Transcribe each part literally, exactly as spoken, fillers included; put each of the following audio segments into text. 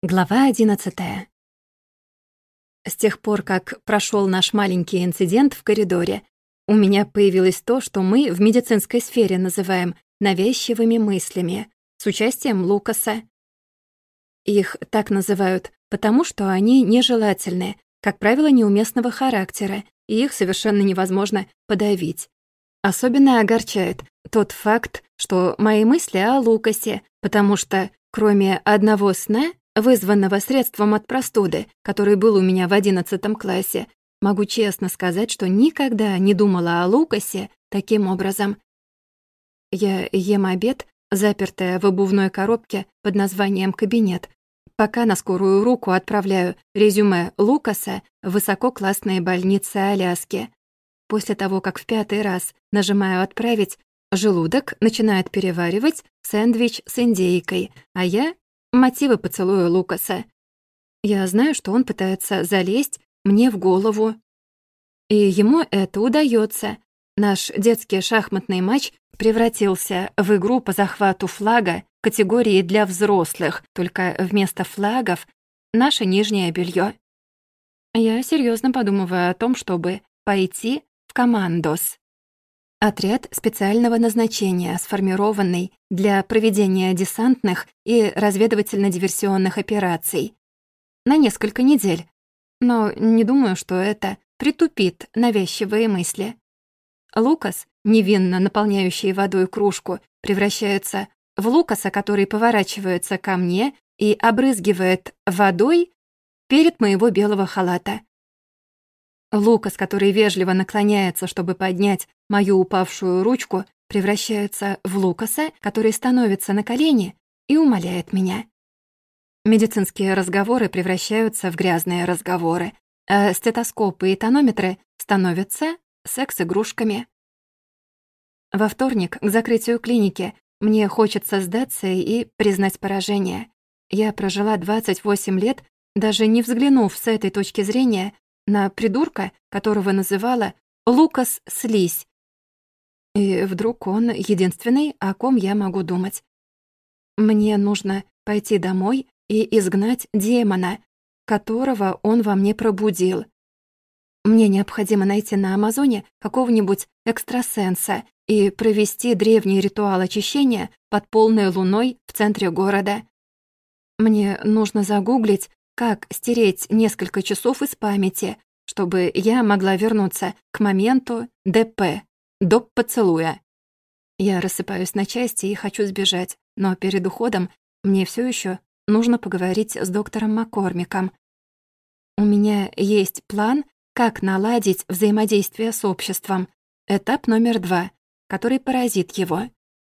Глава одиннадцатая. С тех пор, как прошел наш маленький инцидент в коридоре, у меня появилось то, что мы в медицинской сфере называем навязчивыми мыслями, с участием Лукаса. Их так называют, потому что они нежелательны, как правило, неуместного характера, и их совершенно невозможно подавить. Особенно огорчает тот факт, что мои мысли о Лукасе, потому что, кроме одного сна, вызванного средством от простуды, который был у меня в одиннадцатом классе, могу честно сказать, что никогда не думала о Лукасе таким образом. Я ем обед, запертая в обувной коробке под названием «Кабинет», пока на скорую руку отправляю резюме Лукаса в высококлассные больницы Аляски. После того, как в пятый раз нажимаю «Отправить», желудок начинает переваривать сэндвич с индейкой, а я — мотивы поцелуя Лукаса. Я знаю, что он пытается залезть мне в голову. И ему это удаётся. Наш детский шахматный матч превратился в игру по захвату флага категории для взрослых, только вместо флагов — наше нижнее белье. Я серьезно подумываю о том, чтобы пойти в командос. Отряд специального назначения, сформированный для проведения десантных и разведывательно-диверсионных операций. На несколько недель. Но не думаю, что это притупит навязчивые мысли. Лукас, невинно наполняющий водой кружку, превращается в Лукаса, который поворачивается ко мне и обрызгивает водой перед моего белого халата. Лукас, который вежливо наклоняется, чтобы поднять мою упавшую ручку, превращается в Лукаса, который становится на колени и умоляет меня. Медицинские разговоры превращаются в грязные разговоры, а стетоскопы и тонометры становятся секс-игрушками. Во вторник, к закрытию клиники, мне хочется сдаться и признать поражение. Я прожила двадцать восемь лет, даже не взглянув с этой точки зрения на придурка, которого называла Лукас Слизь. И вдруг он единственный, о ком я могу думать. Мне нужно пойти домой и изгнать демона, которого он во мне пробудил. Мне необходимо найти на Амазоне какого-нибудь экстрасенса и провести древний ритуал очищения под полной луной в центре города. Мне нужно загуглить, как стереть несколько часов из памяти, чтобы я могла вернуться к моменту ДП, до поцелуя. Я рассыпаюсь на части и хочу сбежать, но перед уходом мне все еще нужно поговорить с доктором Маккормиком. У меня есть план, как наладить взаимодействие с обществом. Этап номер два, который поразит его.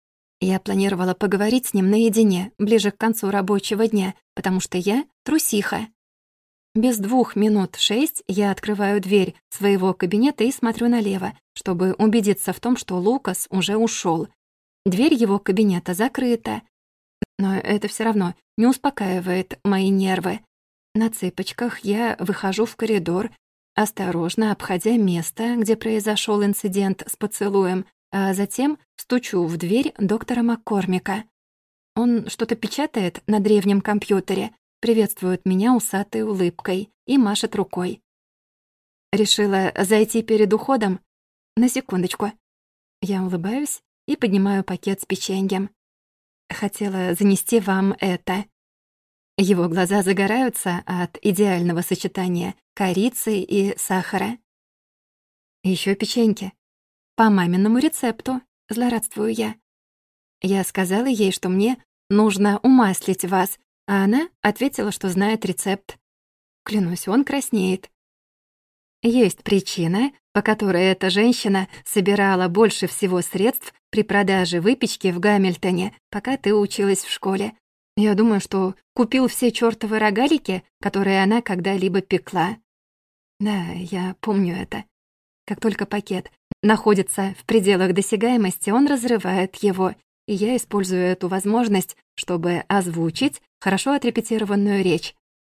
Я планировала поговорить с ним наедине, ближе к концу рабочего дня, потому что я трусиха. Без двух минут шесть я открываю дверь своего кабинета и смотрю налево, чтобы убедиться в том, что Лукас уже ушел. Дверь его кабинета закрыта, но это все равно не успокаивает мои нервы. На цыпочках я выхожу в коридор, осторожно обходя место, где произошел инцидент с поцелуем, а затем стучу в дверь доктора Маккормика. Он что-то печатает на древнем компьютере, приветствует меня усатой улыбкой и машет рукой. Решила зайти перед уходом? На секундочку. Я улыбаюсь и поднимаю пакет с печеньем. Хотела занести вам это. Его глаза загораются от идеального сочетания корицы и сахара. Еще печеньки. По маминому рецепту, злорадствую я. Я сказала ей, что мне нужно умаслить вас, а она ответила, что знает рецепт. Клянусь, он краснеет. Есть причина, по которой эта женщина собирала больше всего средств при продаже выпечки в Гамильтоне, пока ты училась в школе. Я думаю, что купил все чёртовы рогалики, которые она когда-либо пекла. Да, я помню это. Как только пакет находится в пределах досягаемости, он разрывает его, и я использую эту возможность, чтобы озвучить хорошо отрепетированную речь.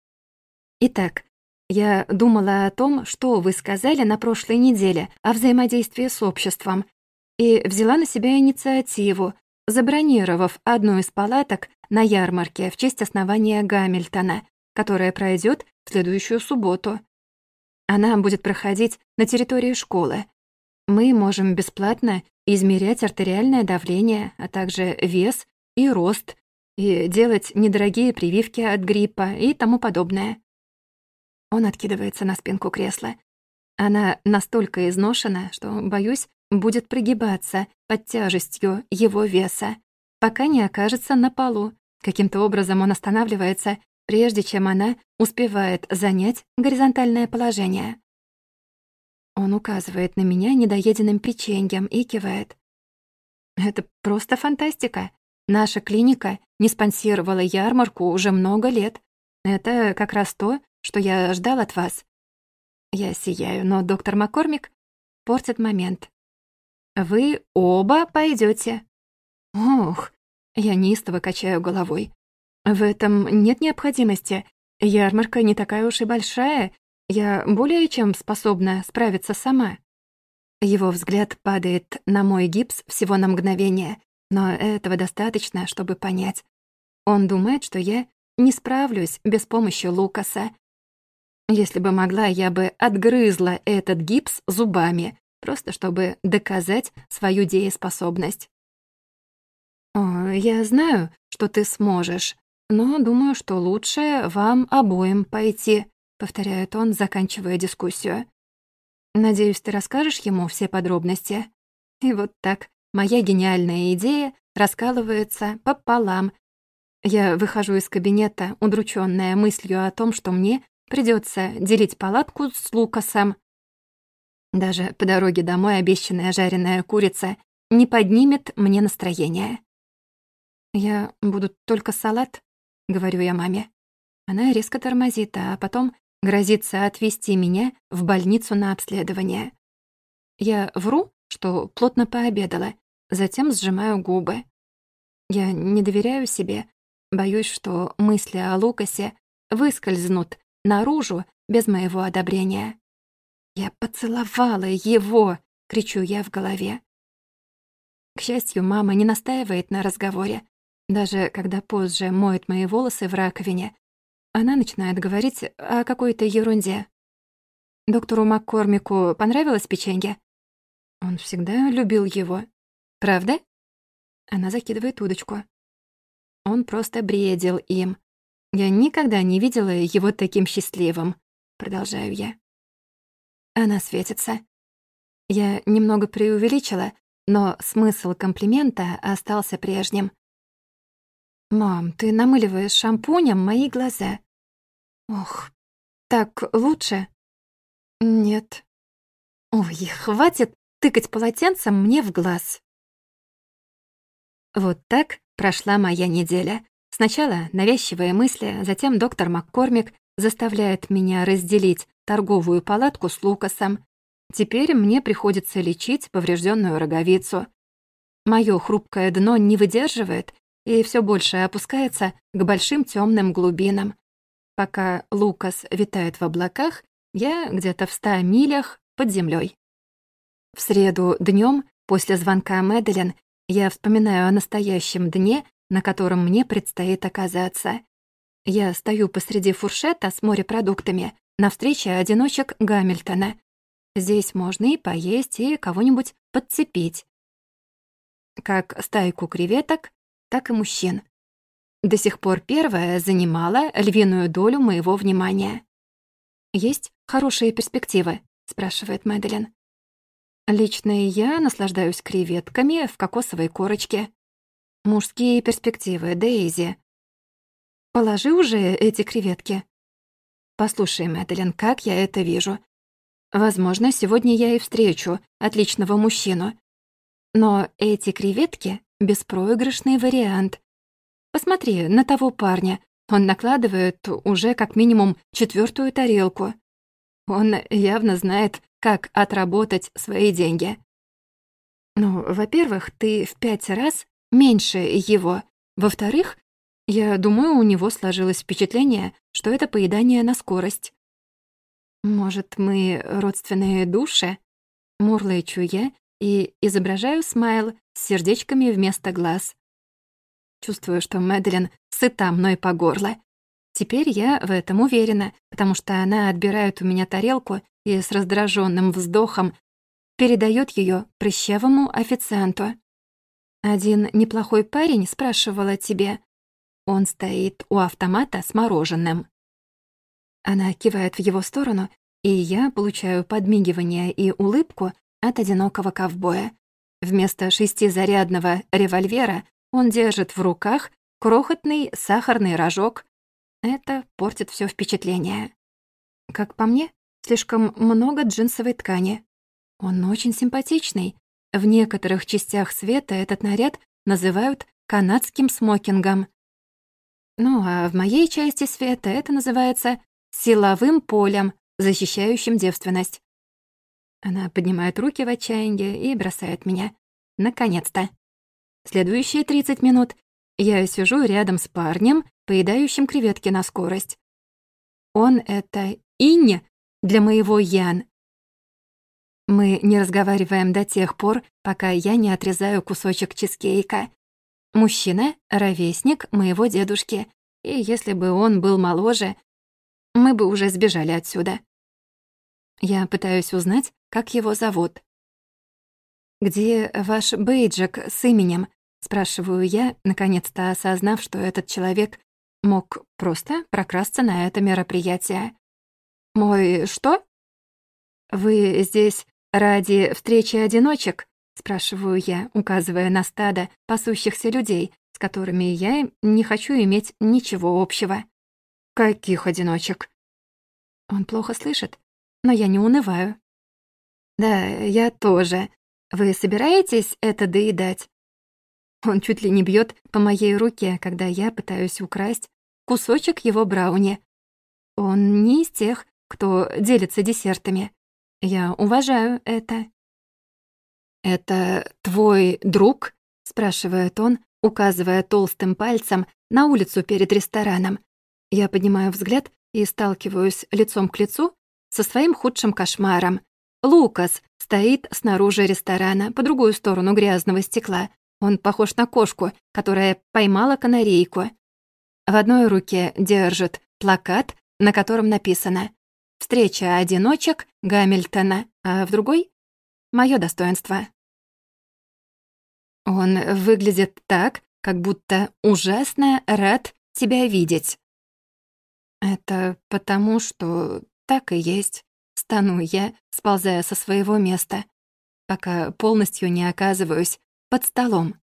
Итак, я думала о том, что вы сказали на прошлой неделе о взаимодействии с обществом, и взяла на себя инициативу, забронировав одну из палаток на ярмарке в честь основания Гамильтона, которая пройдет в следующую субботу. Она будет проходить на территории школы. Мы можем бесплатно измерять артериальное давление, а также вес и рост, и делать недорогие прививки от гриппа и тому подобное. Он откидывается на спинку кресла. Она настолько изношена, что, боюсь, будет прогибаться под тяжестью его веса, пока не окажется на полу. Каким-то образом он останавливается, прежде чем она успевает занять горизонтальное положение. Он указывает на меня недоеденным печеньем и кивает. «Это просто фантастика. Наша клиника не спонсировала ярмарку уже много лет. Это как раз то, что я ждал от вас». Я сияю, но доктор Маккормик портит момент. «Вы оба пойдете. «Ох», я неистово качаю головой. «В этом нет необходимости. Ярмарка не такая уж и большая. Я более чем способна справиться сама». Его взгляд падает на мой гипс всего на мгновение, но этого достаточно, чтобы понять. Он думает, что я не справлюсь без помощи Лукаса. Если бы могла, я бы отгрызла этот гипс зубами, просто чтобы доказать свою дееспособность. «О, я знаю, что ты сможешь, но думаю, что лучше вам обоим пойти», — повторяет он, заканчивая дискуссию. «Надеюсь, ты расскажешь ему все подробности». И вот так моя гениальная идея раскалывается пополам. Я выхожу из кабинета, удручённая мыслью о том, что мне придётся делить палатку с Лукасом. Даже по дороге домой обещанная жареная курица не поднимет мне настроение. «Я буду только салат», — говорю я маме. Она резко тормозит, а потом грозится отвезти меня в больницу на обследование. Я вру, что плотно пообедала, затем сжимаю губы. Я не доверяю себе, боюсь, что мысли о Лукасе выскользнут наружу без моего одобрения. «Я поцеловала его!» — кричу я в голове. К счастью, мама не настаивает на разговоре. Даже когда позже моет мои волосы в раковине, она начинает говорить о какой-то ерунде. Доктору Маккормику понравилось печенье? Он всегда любил его. Правда? Она закидывает удочку. Он просто бредил им. Я никогда не видела его таким счастливым. Продолжаю я. Она светится. Я немного преувеличила, но смысл комплимента остался прежним. «Мам, ты намыливаешь шампунем мои глаза». «Ох, так лучше?» «Нет». «Ой, хватит тыкать полотенцем мне в глаз». Вот так прошла моя неделя. Сначала навязчивые мысли, затем доктор Маккормик заставляет меня разделить торговую палатку с Лукасом. Теперь мне приходится лечить поврежденную роговицу. Моё хрупкое дно не выдерживает и все больше опускается к большим темным глубинам. Пока Лукас витает в облаках, я где-то в ста милях под землей. В среду днем после звонка Мэдалин я вспоминаю о настоящем дне, на котором мне предстоит оказаться. Я стою посреди фуршета с морепродуктами на встрече одиночек Гамильтона. Здесь можно и поесть, и кого-нибудь подцепить. Как стайку креветок, так и мужчин. До сих пор первая занимала львиную долю моего внимания. «Есть хорошие перспективы?» — спрашивает Мэдалин. «Лично я наслаждаюсь креветками в кокосовой корочке. Мужские перспективы, Дейзи. Положи уже эти креветки». «Послушай, Мэдалин, как я это вижу. Возможно, сегодня я и встречу отличного мужчину. Но эти креветки — беспроигрышный вариант. Посмотри на того парня. Он накладывает уже как минимум четвертую тарелку. Он явно знает, как отработать свои деньги. Ну, во-первых, ты в пять раз меньше его. Во-вторых, я думаю, у него сложилось впечатление, что это поедание на скорость. Может, мы родственные души? Мурлычу я и изображаю смайл с сердечками вместо глаз. Чувствую, что Мэдлин сыта мной по горло. Теперь я в этом уверена, потому что она отбирает у меня тарелку и с раздраженным вздохом передает ее прыщавому официанту. «Один неплохой парень спрашивал о тебе. Он стоит у автомата с мороженым». Она кивает в его сторону, и я получаю подмигивание и улыбку от одинокого ковбоя. Вместо шестизарядного револьвера он держит в руках крохотный сахарный рожок. Это портит все впечатление. Как по мне, слишком много джинсовой ткани. Он очень симпатичный. В некоторых частях света этот наряд называют канадским смокингом. Ну а в моей части света это называется силовым полем, защищающим девственность. Она поднимает руки в отчаянии и бросает меня. Наконец-то. Следующие тридцать минут я сижу рядом с парнем, поедающим креветки на скорость. Он — это инь для моего Ян. Мы не разговариваем до тех пор, пока я не отрезаю кусочек чизкейка. Мужчина — ровесник моего дедушки, и если бы он был моложе, мы бы уже сбежали отсюда. Я пытаюсь узнать, как его зовут. «Где ваш бейджик с именем?» — спрашиваю я, наконец-то осознав, что этот человек мог просто прокрасться на это мероприятие. «Мой что?» «Вы здесь ради встречи одиночек?» — спрашиваю я, указывая на стадо пасущихся людей, с которыми я не хочу иметь ничего общего. «Каких одиночек?» Он плохо слышит, но я не унываю. «Да, я тоже. Вы собираетесь это доедать?» Он чуть ли не бьет по моей руке, когда я пытаюсь украсть кусочек его брауни. Он не из тех, кто делится десертами. Я уважаю это. «Это твой друг?» — спрашивает он, указывая толстым пальцем на улицу перед рестораном. Я поднимаю взгляд и сталкиваюсь лицом к лицу со своим худшим кошмаром. Лукас стоит снаружи ресторана, по другую сторону грязного стекла. Он похож на кошку, которая поймала канарейку. В одной руке держит плакат, на котором написано «Встреча одиночек Гамильтона», а в другой — «Моё достоинство». Он выглядит так, как будто ужасно рад тебя видеть. Это потому, что так и есть. Стану я, сползая со своего места, пока полностью не оказываюсь под столом.